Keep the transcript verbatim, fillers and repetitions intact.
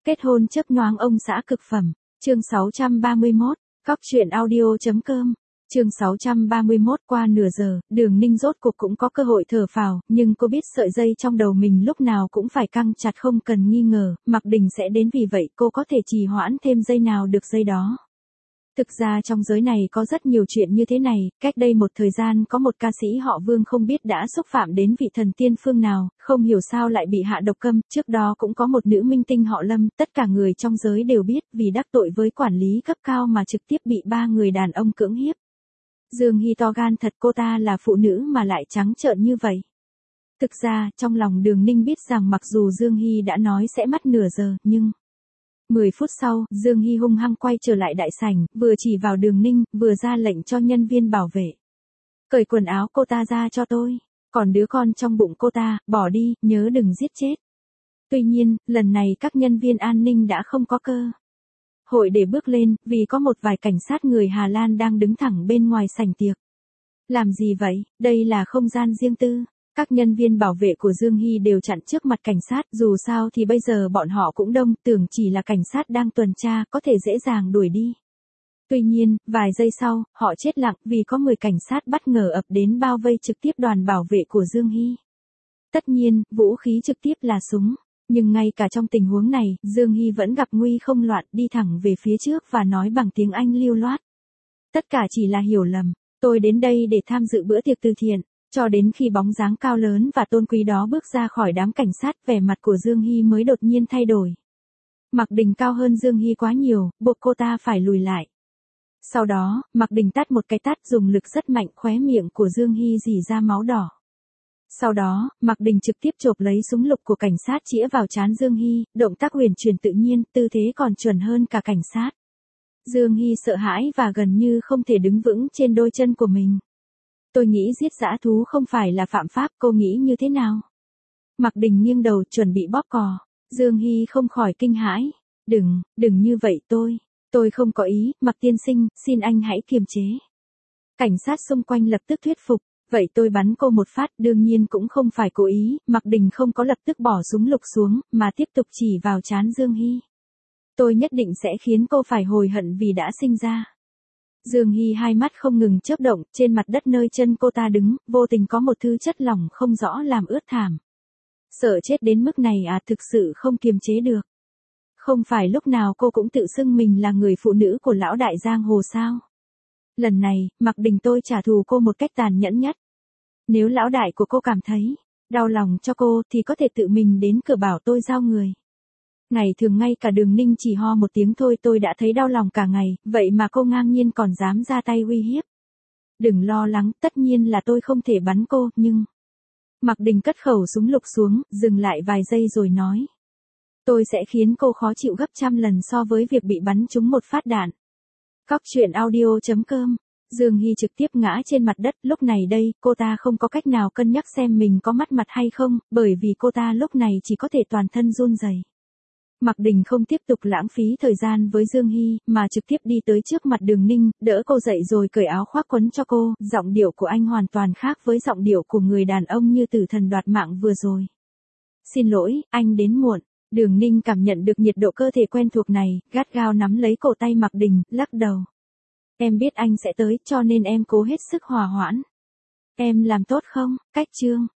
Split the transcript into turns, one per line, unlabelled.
Kết hôn chớp nhoáng ông xã cực phẩm. Chương sáu trăm ba mươi mốt, Cóc truyện audio.com. Chương sáu trăm ba mươi mốt. Qua nửa giờ, Đường Ninh rốt cuộc cũng có cơ hội thở phào, nhưng cô biết sợi dây trong đầu mình lúc nào cũng phải căng chặt không cần nghi ngờ, Mạc Đình sẽ đến, vì vậy cô có thể trì hoãn thêm giây nào được giây đó. Thực ra trong giới này có rất nhiều chuyện như thế này, cách đây một thời gian có một ca sĩ họ Vương không biết đã xúc phạm đến vị thần tiên phương nào, không hiểu sao lại bị hạ độc câm, trước đó cũng có một nữ minh tinh họ Lâm, tất cả người trong giới đều biết, vì đắc tội với quản lý cấp cao mà trực tiếp bị ba người đàn ông cưỡng hiếp. Dương Hy to gan thật, cô ta là phụ nữ mà lại trắng trợn như vậy. Thực ra, trong lòng Đường Ninh biết rằng mặc dù Dương Hy đã nói sẽ mất nửa giờ, nhưng... mười phút sau, Dương Hy hung hăng quay trở lại đại sảnh, vừa chỉ vào Đường Ninh, vừa ra lệnh cho nhân viên bảo vệ. Cởi quần áo cô ta ra cho tôi, còn đứa con trong bụng cô ta, bỏ đi, nhớ đừng giết chết. Tuy nhiên, lần này các nhân viên an ninh đã không có cơ hội để bước lên, vì có một vài cảnh sát người Hà Lan đang đứng thẳng bên ngoài sảnh tiệc. Làm gì vậy, đây là không gian riêng tư. Các nhân viên bảo vệ của Dương Hy đều chặn trước mặt cảnh sát, dù sao thì bây giờ bọn họ cũng đông, tưởng chỉ là cảnh sát đang tuần tra, có thể dễ dàng đuổi đi. Tuy nhiên, vài giây sau, họ chết lặng vì có mười cảnh sát bất ngờ ập đến bao vây trực tiếp đoàn bảo vệ của Dương Hy. Tất nhiên, vũ khí trực tiếp là súng. Nhưng ngay cả trong tình huống này, Dương Hy vẫn gặp nguy không loạn, đi thẳng về phía trước và nói bằng tiếng Anh lưu loát. Tất cả chỉ là hiểu lầm, tôi đến đây để tham dự bữa tiệc từ thiện. Cho đến khi bóng dáng cao lớn và tôn quý đó bước ra khỏi đám cảnh sát, vẻ mặt của Dương Hy mới đột nhiên thay đổi. Mạc Đình cao hơn Dương Hy quá nhiều, buộc cô ta phải lùi lại. Sau đó, Mạc Đình tát một cái tát dùng lực rất mạnh, khóe miệng của Dương Hy rỉ ra máu đỏ. Sau đó, Mạc Đình trực tiếp chộp lấy súng lục của cảnh sát chĩa vào trán Dương Hy, động tác huyền chuyển tự nhiên, tư thế còn chuẩn hơn cả cảnh sát. Dương Hy sợ hãi và gần như không thể đứng vững trên đôi chân của mình. Tôi nghĩ giết dã thú không phải là phạm pháp, cô nghĩ như thế nào? Mạc Đình nghiêng đầu chuẩn bị bóp cò. Dương Hy không khỏi kinh hãi. Đừng, đừng như vậy tôi. Tôi không có ý, Mạc tiên sinh, xin anh hãy kiềm chế. Cảnh sát xung quanh lập tức thuyết phục. Vậy tôi bắn cô một phát, đương nhiên cũng không phải cố ý. Mạc Đình không có lập tức bỏ súng lục xuống, mà tiếp tục chỉ vào trán Dương Hy. Tôi nhất định sẽ khiến cô phải hối hận vì đã sinh ra. Dương Hy hai mắt không ngừng chớp động, trên mặt đất nơi chân cô ta đứng, vô tình có một thứ chất lỏng không rõ làm ướt thảm. Sợ chết đến mức này à, thực sự không kiềm chế được. Không phải lúc nào cô cũng tự xưng mình là người phụ nữ của lão đại giang hồ sao? Lần này, Mạc Đình tôi trả thù cô một cách tàn nhẫn nhất. Nếu lão đại của cô cảm thấy đau lòng cho cô thì có thể tự mình đến cửa bảo tôi giao người. Ngày thường ngay cả Đường Ninh chỉ ho một tiếng thôi tôi đã thấy đau lòng cả ngày, vậy mà cô ngang nhiên còn dám ra tay uy hiếp. Đừng lo lắng, tất nhiên là tôi không thể bắn cô, nhưng... Mạc Đình cất khẩu súng lục xuống, dừng lại vài giây rồi nói. Tôi sẽ khiến cô khó chịu gấp trăm lần so với việc bị bắn trúng một phát đạn. Cóc truyện audio.com. Dương Hy trực tiếp ngã trên mặt đất, lúc này đây, cô ta không có cách nào cân nhắc xem mình có mất mặt hay không, bởi vì cô ta lúc này chỉ có thể toàn thân run rẩy. Mạc Đình không tiếp tục lãng phí thời gian với Dương Hy, mà trực tiếp đi tới trước mặt Đường Ninh, đỡ cô dậy rồi cởi áo khoác quấn cho cô, giọng điệu của anh hoàn toàn khác với giọng điệu của người đàn ông như tử thần đoạt mạng vừa rồi. Xin lỗi, anh đến muộn. Đường Ninh cảm nhận được nhiệt độ cơ thể quen thuộc này, gắt gao nắm lấy cổ tay Mạc Đình, lắc đầu. Em biết anh sẽ tới, cho nên em cố hết sức hòa hoãn. Em làm tốt không? Cách chương.